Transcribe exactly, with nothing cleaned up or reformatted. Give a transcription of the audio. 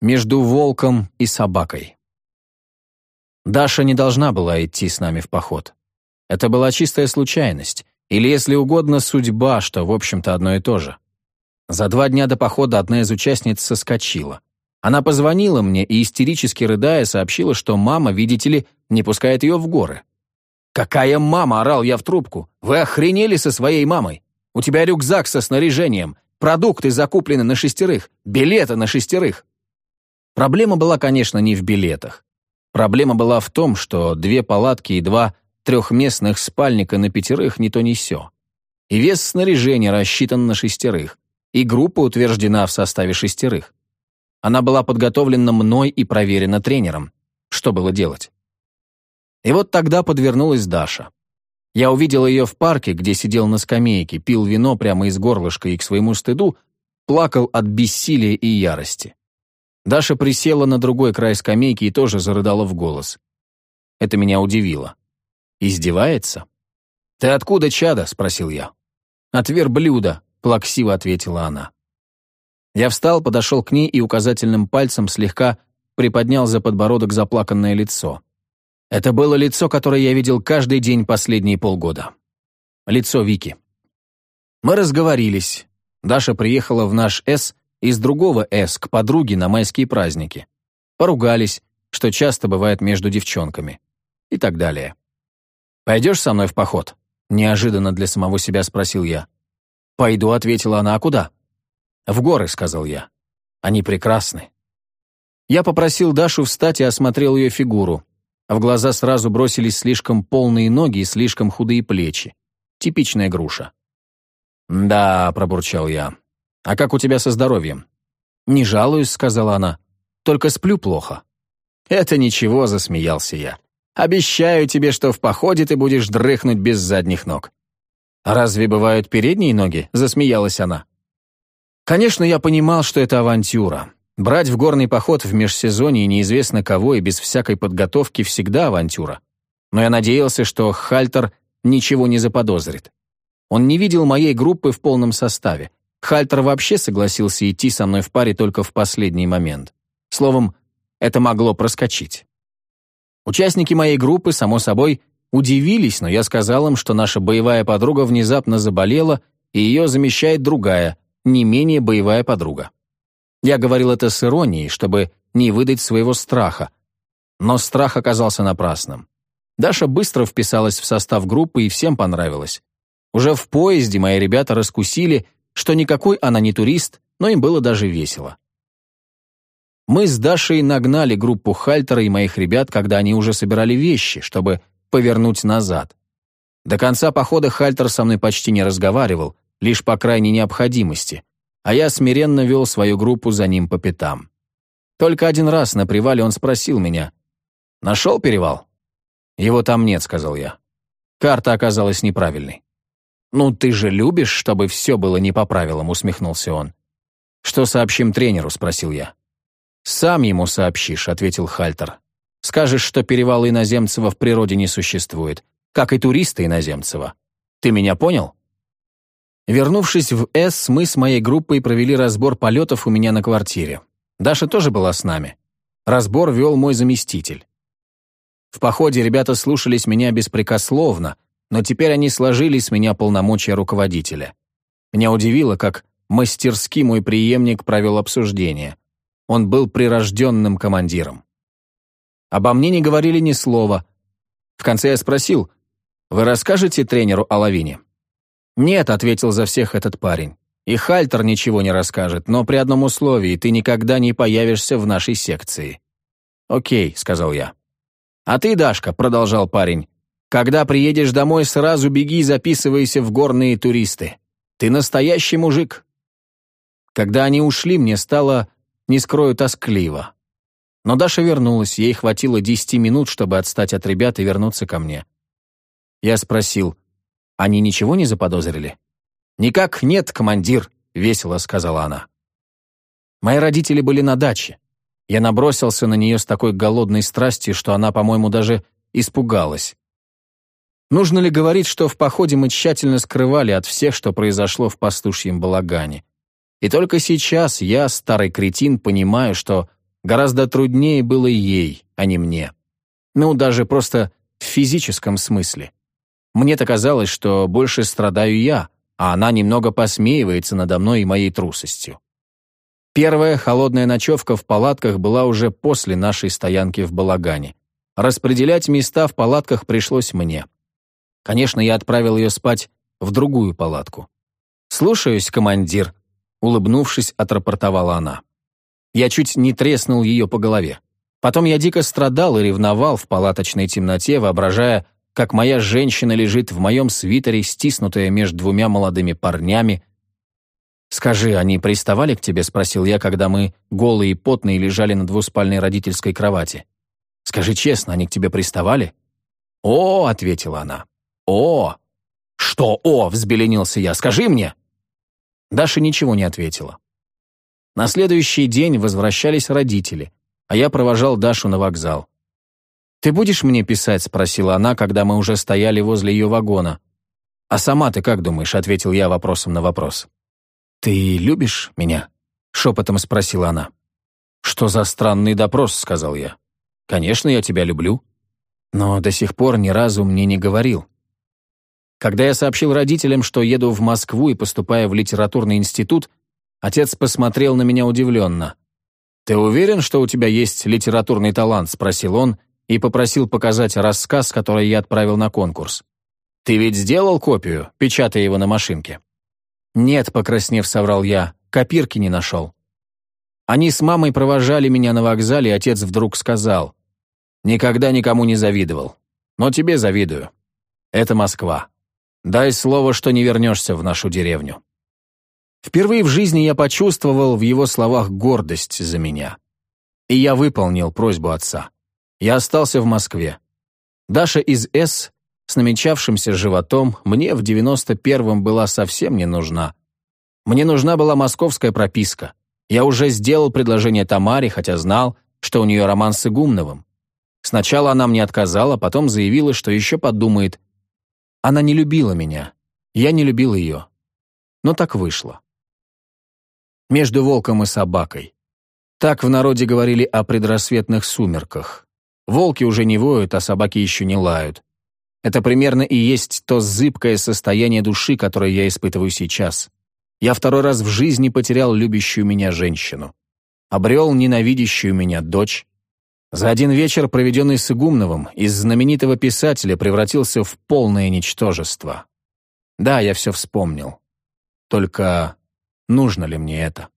Между волком и собакой. Даша не должна была идти с нами в поход. Это была чистая случайность, или, если угодно, судьба, что, в общем-то, одно и то же. За два дня до похода одна из участниц соскочила. Она позвонила мне и, истерически рыдая, сообщила, что мама, видите ли, не пускает ее в горы. «Какая мама?» — орал я в трубку. «Вы охренели со своей мамой? У тебя рюкзак со снаряжением, продукты закуплены на шестерых, билеты на шестерых». Проблема была, конечно, не в билетах. Проблема была в том, что две палатки и два трехместных спальника на пятерых не то ни сё. И вес снаряжения рассчитан на шестерых, и группа утверждена в составе шестерых. Она была подготовлена мной и проверена тренером. Что было делать? И вот тогда подвернулась Даша. Я увидел ее в парке, где сидел на скамейке, пил вино прямо из горлышка и, к своему стыду, плакал от бессилия и ярости. Даша присела на другой край скамейки и тоже зарыдала в голос. Это меня удивило. «Издевается?» «Ты откуда, чада?» — спросил я. «От верблюда», — плаксиво ответила она. Я встал, подошел к ней и указательным пальцем слегка приподнял за подбородок заплаканное лицо. Это было лицо, которое я видел каждый день последние полгода. Лицо Вики. Мы разговорились. Даша приехала в наш «С» из другого «С» к подруге на майские праздники. Поругались, что часто бывает между девчонками. И так далее. «Пойдешь со мной в поход?» Неожиданно для самого себя спросил я. «Пойду», — ответила она. «А куда?» «В горы», — сказал я. «Они прекрасны». Я попросил Дашу встать и осмотрел ее фигуру. В глаза сразу бросились слишком полные ноги и слишком худые плечи. Типичная груша. «Да», — пробурчал я. «А как у тебя со здоровьем?» «Не жалуюсь», — сказала она. «Только сплю плохо». «Это ничего», — засмеялся я. «Обещаю тебе, что в походе ты будешь дрыхнуть без задних ног». «А разве бывают передние ноги?» — засмеялась она. Конечно, я понимал, что это авантюра. Брать в горный поход в межсезонье неизвестно кого и без всякой подготовки всегда авантюра. Но я надеялся, что Хальтер ничего не заподозрит. Он не видел моей группы в полном составе. Хальтер вообще согласился идти со мной в паре только в последний момент. Словом, это могло проскочить. Участники моей группы, само собой, удивились, но я сказал им, что наша боевая подруга внезапно заболела, и ее замещает другая, не менее боевая подруга. Я говорил это с иронией, чтобы не выдать своего страха. Но страх оказался напрасным. Даша быстро вписалась в состав группы, и всем понравилось. Уже в поезде мои ребята раскусили, что никакой она не турист, но им было даже весело. Мы с Дашей нагнали группу Хальтера и моих ребят, когда они уже собирали вещи, чтобы повернуть назад. До конца похода Хальтер со мной почти не разговаривал, лишь по крайней необходимости, а я смиренно вел свою группу за ним по пятам. Только один раз на привале он спросил меня: «Нашел перевал?» «Его там нет», — сказал я. Карта оказалась неправильной. «Ну, ты же любишь, чтобы все было не по правилам», — усмехнулся он. «Что сообщим тренеру?» — спросил я. «Сам ему сообщишь», — ответил Хальтер. «Скажешь, что перевала Иноземцева в природе не существует, как и туриста Иноземцева. Ты меня понял?» Вернувшись в «С», мы с моей группой провели разбор полетов у меня на квартире. Даша тоже была с нами. Разбор вел мой заместитель. В походе ребята слушались меня беспрекословно, но теперь они сложили с меня полномочия руководителя. Меня удивило, как мастерски мой преемник провел обсуждение. Он был прирожденным командиром. Обо мне не говорили ни слова. В конце я спросил: «Вы расскажете тренеру о лавине?» «Нет», — ответил за всех этот парень. «И Хальтер ничего не расскажет, но при одном условии: ты никогда не появишься в нашей секции». «Окей», — сказал я. «А ты, Дашка», — продолжал парень, «когда приедешь домой, сразу беги и записывайся в горные туристы. Ты настоящий мужик». Когда они ушли, мне стало, не скрою, тоскливо. Но Даша вернулась, ей хватило десяти минут, чтобы отстать от ребят и вернуться ко мне. Я спросил: «Они ничего не заподозрили?» «Никак нет, командир», — весело сказала она. Мои родители были на даче. Я набросился на нее с такой голодной страстью, что она, по-моему, даже испугалась. Нужно ли говорить, что в походе мы тщательно скрывали от всех, что произошло в пастушьем балагане? И только сейчас я, старый кретин, понимаю, что Гораздо труднее было ей, а не мне. Ну, даже просто в физическом смысле. Мне-то казалось, что больше страдаю я, а она немного посмеивается надо мной и моей трусостью. Первая холодная ночевка в палатках была уже после нашей стоянки в балагане. Распределять места в палатках пришлось мне. Конечно, я отправил ее спать в другую палатку. «Слушаюсь, командир», — улыбнувшись, отрапортовала она. Я чуть не треснул ее по голове. Потом я дико страдал и ревновал в палаточной темноте, воображая, как моя женщина лежит в моем свитере, стиснутая между двумя молодыми парнями. «Скажи, они приставали к тебе?» — спросил я, когда мы, голые и потные, лежали на двуспальной родительской кровати. «Скажи честно, они к тебе приставали?» «О!» — ответила она. «О!» «Что «о?» — взбеленился я. «Скажи мне!» Даша ничего не ответила. На следующий день возвращались родители, а я провожал Дашу на вокзал. «Ты будешь мне писать?» — спросила она, когда мы уже стояли возле ее вагона. «А сама ты как думаешь?» — ответил я вопросом на вопрос. «Ты любишь меня?» — шепотом спросила она. «Что за странный допрос?» — сказал я. «Конечно, я тебя люблю, но до сих пор ни разу мне не говорил». Когда я сообщил родителям, что еду в Москву и поступаю в литературный институт, отец посмотрел на меня удивленно. «Ты уверен, что у тебя есть литературный талант?» — спросил он и попросил показать рассказ, который я отправил на конкурс. «Ты ведь сделал копию, печатая его на машинке?» «Нет», — покраснев, соврал я, — «копирки не нашел». Они с мамой провожали меня на вокзале, и отец вдруг сказал: «Никогда никому не завидовал, но тебе завидую. Это Москва. Дай слово, что не вернешься в нашу деревню». Впервые в жизни я почувствовал в его словах гордость за меня. И я выполнил просьбу отца. Я остался в Москве. Даша из С с намечавшимся животом мне в девяносто первом была совсем не нужна. Мне нужна была московская прописка. Я уже сделал предложение Тамаре, хотя знал, что у нее роман с Игумновым. Сначала она мне отказала, потом заявила, что еще подумает. Она не любила меня, я не любил ее. Но так вышло. Между волком и собакой. Так в народе говорили о предрассветных сумерках. Волки уже не воют, а собаки еще не лают. Это примерно и есть то зыбкое состояние души, которое я испытываю сейчас. Я второй раз в жизни потерял любящую меня женщину. Обрел ненавидящую меня дочь. За один вечер, проведенный с Игумновым, из знаменитого писателя превратился в полное ничтожество. Да, я все вспомнил. Только нужно ли мне это?